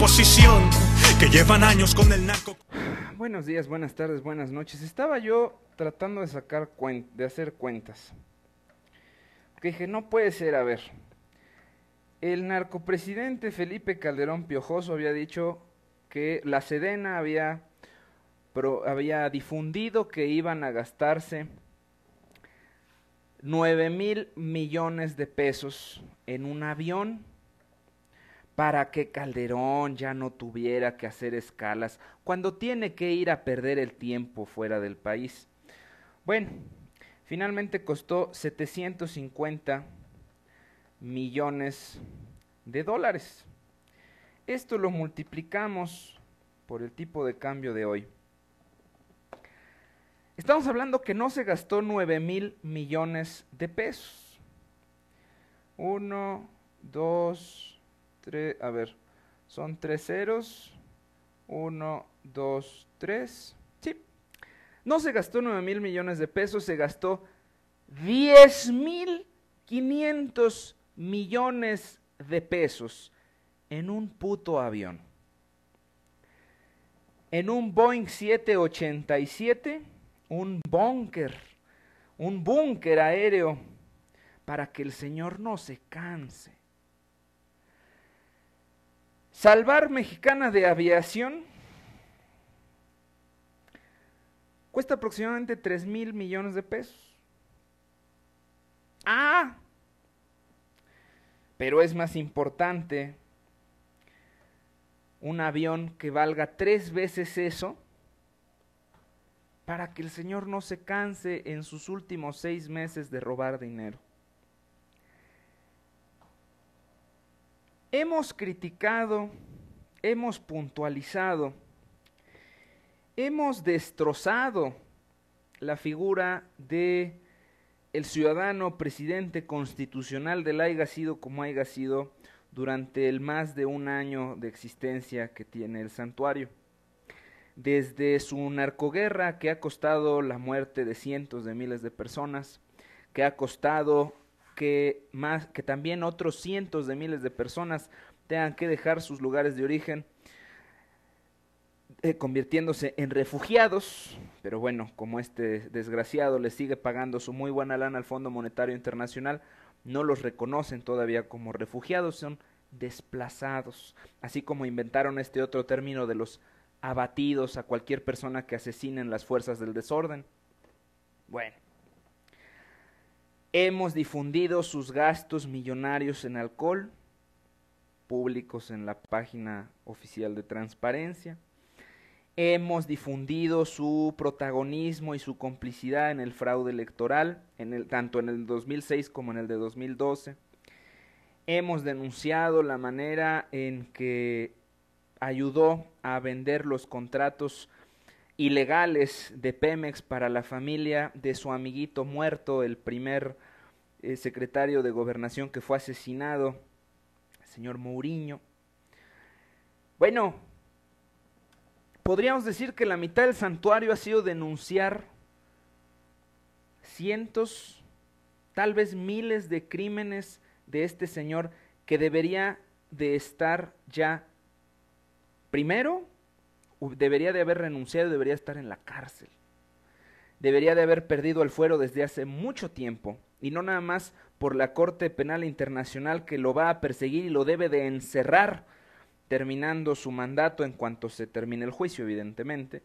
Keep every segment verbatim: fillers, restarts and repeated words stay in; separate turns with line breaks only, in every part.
oposición que llevan años con el narco.
Buenos días, buenas tardes, buenas noches. Estaba yo tratando de sacar cuen- de hacer cuentas. Que dije, no puede ser, a ver. El narcopresidente Felipe Calderón Piojoso había dicho que la Sedena había, pro- había difundido que iban a gastarse nueve mil millones de pesos en un avión para que Calderón ya no tuviera que hacer escalas cuando tiene que ir a perder el tiempo fuera del país. Bueno, finalmente costó setecientos cincuenta millones de dólares. Esto lo multiplicamos por el tipo de cambio de hoy. Estamos hablando que no se gastó nueve mil millones de pesos. Uno, dos, tres, a ver, son tres ceros. Uno, dos, tres. Sí, no se gastó nueve mil millones de pesos, se gastó diez mil quinientos millones de pesos en un puto avión. En un Boeing siete ochenta y siete, un búnker, un búnker aéreo para que el señor no se canse. Salvar Mexicana de Aviación cuesta aproximadamente tres mil millones de pesos. Ah, pero es más importante un avión que valga tres veces eso para que el señor no se canse en sus últimos seis meses de robar dinero. Hemos criticado, hemos puntualizado, hemos destrozado la figura de el ciudadano presidente constitucional del haya sido como haya sido durante el más de un año de existencia que tiene el santuario. Desde su narcoguerra que ha costado la muerte de cientos de miles de personas, que ha costado que, más, que también otros cientos de miles de personas tengan que dejar sus lugares de origen, eh, convirtiéndose en refugiados, pero bueno, como este desgraciado le sigue pagando su muy buena lana al Fondo Monetario Internacional, no los reconocen todavía como refugiados, son desplazados, así como inventaron este otro término de los abatidos a cualquier persona que asesinen las fuerzas del desorden. Bueno, hemos difundido sus gastos millonarios en alcohol, públicos en la página oficial de transparencia. Hemos difundido su protagonismo y su complicidad en el fraude electoral, en el, tanto en el dos mil seis como en el de dos mil doce. Hemos denunciado la manera en que ayudó a vender los contratos ilegales de Pemex para la familia de su amiguito muerto, el primer eh, secretario de Gobernación que fue asesinado, el señor Mourinho. Bueno, podríamos decir que la mitad del santuario ha sido denunciar cientos, tal vez miles de crímenes de este señor que debería de estar ya, primero, debería de haber renunciado y debería estar en la cárcel. Debería de haber perdido el fuero desde hace mucho tiempo, y no nada más por la Corte Penal Internacional que lo va a perseguir y lo debe de encerrar, terminando su mandato en cuanto se termine el juicio, evidentemente.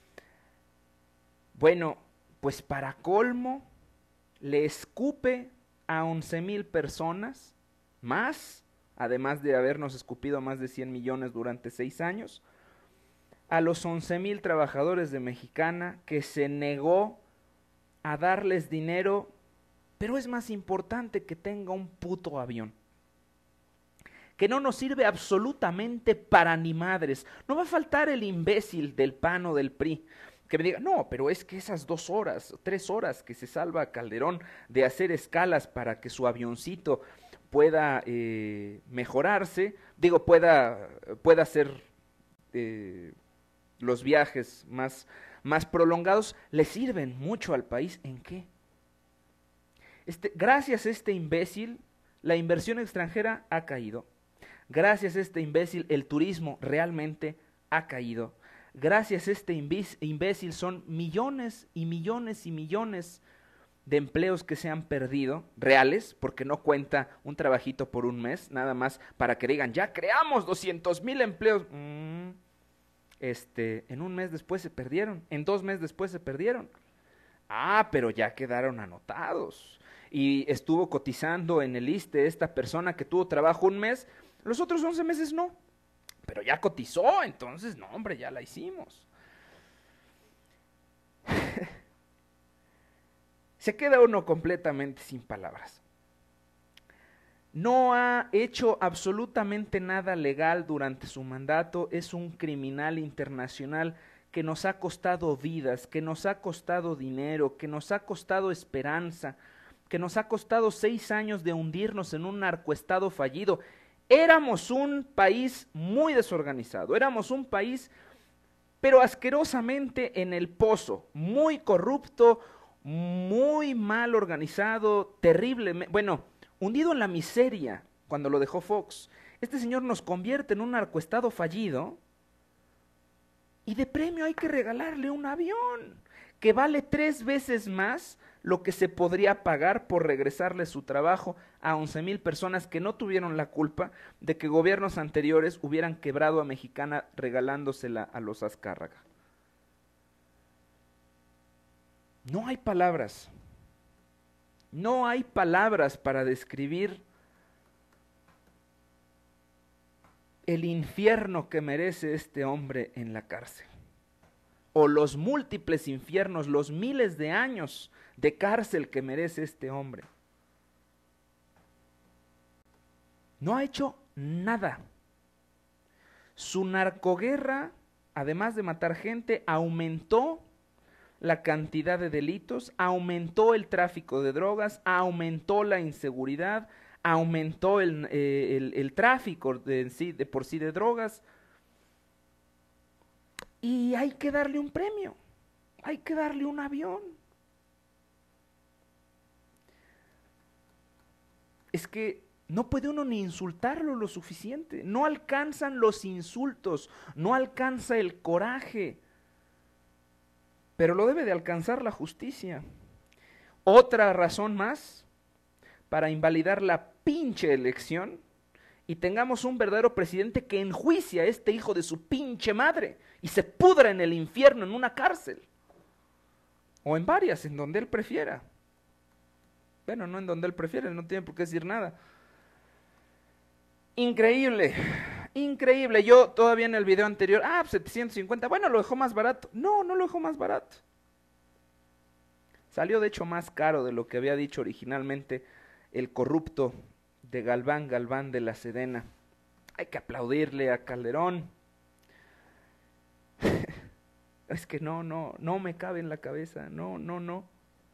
Bueno, pues para colmo, le escupe a once mil personas, más, además de habernos escupido más de cien millones durante seis años, a los once mil trabajadores de Mexicana que se negó a darles dinero, pero es más importante que tenga un puto avión, que no nos sirve absolutamente para ni madres. No va a faltar el imbécil del P A N o del P R I que me diga, no, pero es que esas dos horas, tres horas que se salva a Calderón de hacer escalas para que su avioncito pueda eh, mejorarse, digo, pueda, pueda hacer eh, los viajes más, más prolongados, le sirven mucho al país. ¿En qué? Este, gracias a este imbécil, la inversión extranjera ha caído. Gracias a este imbécil el turismo realmente ha caído. Gracias a este imbécil son millones y millones y millones de empleos que se han perdido, reales, porque no cuenta un trabajito por un mes, nada más para que digan, ya creamos doscientos mil empleos. Mm, este, en un mes después se perdieron, en dos meses después se perdieron. Ah, pero ya quedaron anotados. Y estuvo cotizando en el ISSSTE esta persona que tuvo trabajo un mes, los otros once meses no. Pero ya cotizó, entonces, no, hombre, ya la hicimos. Se queda uno completamente sin palabras. No ha hecho absolutamente nada legal durante su mandato, es un criminal internacional que nos ha costado vidas, que nos ha costado dinero, que nos ha costado esperanza, que nos ha costado seis años de hundirnos en un narcoestado fallido. Éramos un país muy desorganizado, éramos un país, pero asquerosamente en el pozo, muy corrupto, muy mal organizado, terrible, bueno, hundido en la miseria cuando lo dejó Fox. Este señor nos convierte en un narcoestado fallido y de premio hay que regalarle un avión que vale tres veces más lo que se podría pagar por regresarle su trabajo a once mil personas que no tuvieron la culpa de que gobiernos anteriores hubieran quebrado a Mexicana regalándosela a los Azcárraga. No hay palabras, no hay palabras para describir el infierno que merece este hombre en la cárcel, o los múltiples infiernos, los miles de años de cárcel que merece este hombre. No ha hecho nada. Su narcoguerra, además de matar gente, aumentó la cantidad de delitos, aumentó el tráfico de drogas, aumentó la inseguridad, aumentó el, eh, el, el tráfico de, sí, de por sí de drogas. Y hay que darle un premio, hay que darle un avión. Es que no puede uno ni insultarlo lo suficiente, no alcanzan los insultos, no alcanza el coraje, pero lo debe de alcanzar la justicia. Otra razón más para invalidar la pinche elección y tengamos un verdadero presidente que enjuicia a este hijo de su pinche madre y se pudra en el infierno en una cárcel, o en varias, en donde él prefiera. Bueno, no en donde él prefiere, no tiene por qué decir nada. Increíble, increíble. Yo todavía en el video anterior, ah, setecientos cincuenta, bueno, lo dejó más barato. No, no lo dejó más barato. Salió de hecho más caro de lo que había dicho originalmente el corrupto de Galván Galván de la Sedena. Hay que aplaudirle a Calderón. Es que no, no, no me cabe en la cabeza, no, no, no.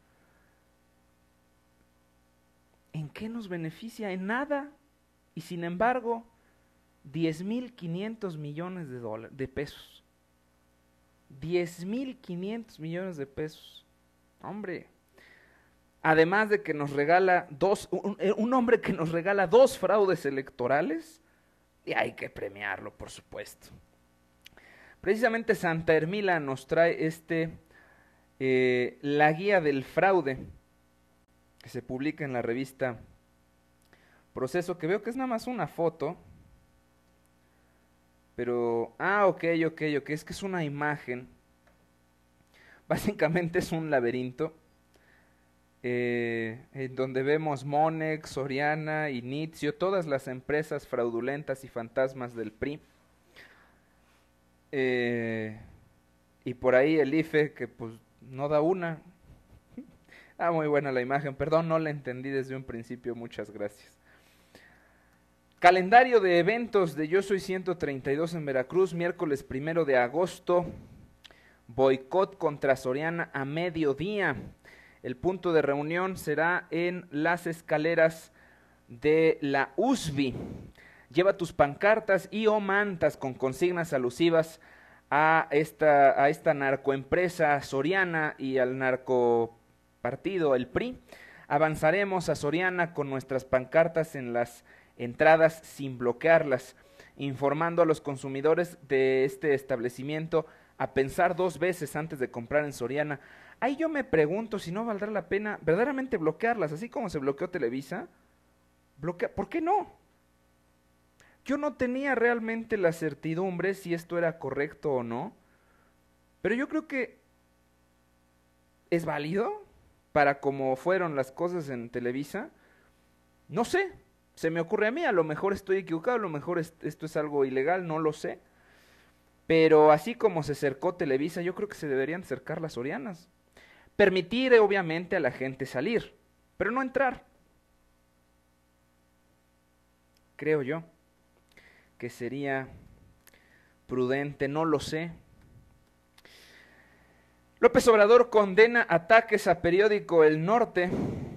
¿En qué nos beneficia? En nada. Y sin embargo, diez mil quinientos millones de dólares, de pesos. diez mil quinientos millones de pesos. Hombre, además de que nos regala dos, un, un hombre que nos regala dos fraudes electorales, y hay que premiarlo, por supuesto. Precisamente Santa Hermila nos trae este, eh, la guía del fraude, que se publica en la revista Proceso, que veo que es nada más una foto, pero, ah, ok, ok, ok, es que es una imagen, básicamente es un laberinto, eh, en donde vemos Monex, Soriana, Inicio, todas las empresas fraudulentas y fantasmas del P R I, eh, y por ahí el I F E, que pues no da una. Ah, muy buena la imagen, perdón, no la entendí desde un principio, muchas gracias. Calendario de eventos de Yo Soy ciento treinta y dos en Veracruz, miércoles primero de agosto, boicot contra Soriana a mediodía. El punto de reunión será en las escaleras de la U S B I. Lleva tus pancartas y o mantas con consignas alusivas a esta, a esta narcoempresa Soriana y al narcopartido, el P R I. Avanzaremos a Soriana con nuestras pancartas en las entradas sin bloquearlas, informando a los consumidores de este establecimiento a pensar dos veces antes de comprar en Soriana. Ahí yo me pregunto si no valdrá la pena verdaderamente bloquearlas, así como se bloqueó Televisa. Bloquea, ¿por qué no? Yo no tenía realmente la certidumbre si esto era correcto o no, pero yo creo que es válido para cómo fueron las cosas en Televisa. No sé, se me ocurre a mí, a lo mejor estoy equivocado, a lo mejor es, esto es algo ilegal, no lo sé. Pero así como se cercó Televisa, yo creo que se deberían cercar las Sorianas. Permitir, obviamente, a la gente salir, pero no entrar. Creo yo que sería prudente, no lo sé. López Obrador condena ataques a periódico El Norte.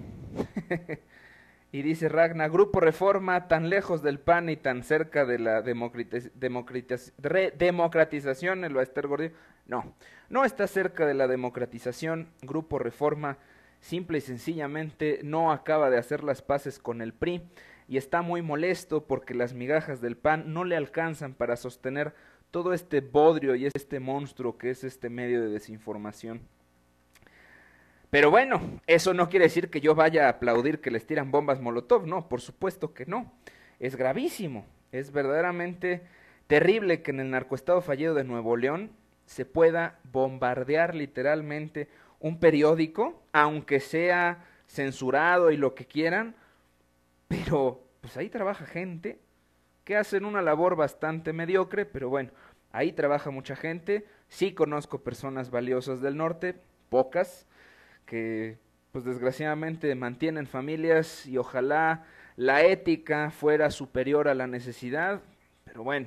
Y dice Ragna, Grupo Reforma, tan lejos del P A N y tan cerca de la democratiz democratiz democratización, el Baester Gordillo. No, no está cerca de la democratización. Grupo Reforma simple y sencillamente no acaba de hacer las paces con el P R I y está muy molesto porque las migajas del P A N no le alcanzan para sostener todo este bodrio y este monstruo que es este medio de desinformación. Pero bueno, eso no quiere decir que yo vaya a aplaudir que les tiran bombas Molotov, no, por supuesto que no. Es gravísimo, es verdaderamente terrible que en el narcoestado fallido de Nuevo León se pueda bombardear literalmente un periódico, aunque sea censurado y lo que quieran, pero pues ahí trabaja gente que hacen una labor bastante mediocre, pero bueno, ahí trabaja mucha gente. Sí conozco personas valiosas del norte, pocas, que pues desgraciadamente mantienen familias y ojalá la ética fuera superior a la necesidad, pero bueno,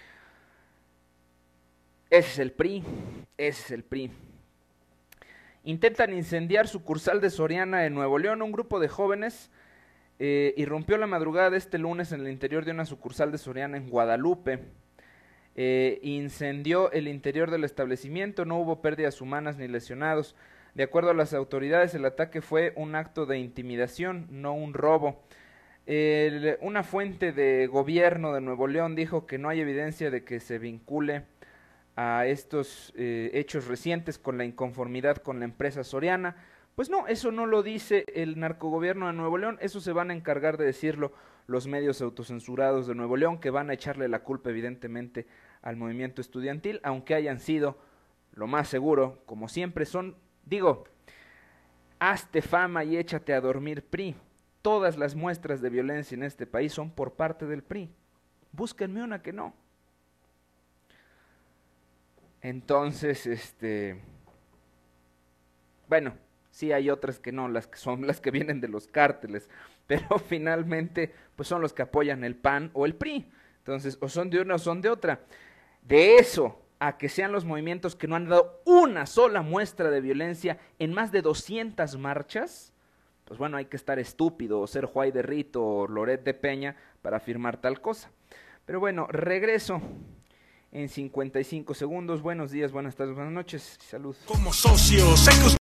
ese es el P R I, ese es el P R I. Intentan incendiar sucursal de Soriana en Nuevo León. Un grupo de jóvenes eh, irrumpió la madrugada de este lunes en el interior de una sucursal de Soriana en Guadalupe. Eh, incendió el interior del establecimiento, no hubo pérdidas humanas ni lesionados. De acuerdo a las autoridades, el ataque fue un acto de intimidación, no un robo. El, una fuente de gobierno de Nuevo León dijo que no hay evidencia de que se vincule a estos eh, hechos recientes con la inconformidad con la empresa Soriana. Pues no, eso no lo dice el narcogobierno de Nuevo León, eso se van a encargar de decirlo los medios autocensurados de Nuevo León, que van a echarle la culpa evidentemente al movimiento estudiantil, aunque hayan sido, lo más seguro, como siempre son. Digo, hazte fama y échate a dormir P R I. Todas las muestras de violencia en este país son por parte del P R I. Búsquenme una que no. Entonces, este... bueno, sí hay otras que no, las que son las que vienen de los cárteles, pero finalmente pues son los que apoyan el P A N o el P R I. Entonces, o son de una o son de otra. De eso a que sean los movimientos que no han dado una sola muestra de violencia en más de doscientas marchas, pues bueno, hay que estar estúpido o ser Juay de Rito o Loret de Peña para afirmar tal cosa. Pero bueno, regreso en cincuenta y cinco segundos. Buenos días, buenas tardes, buenas noches, salud.
Como socios,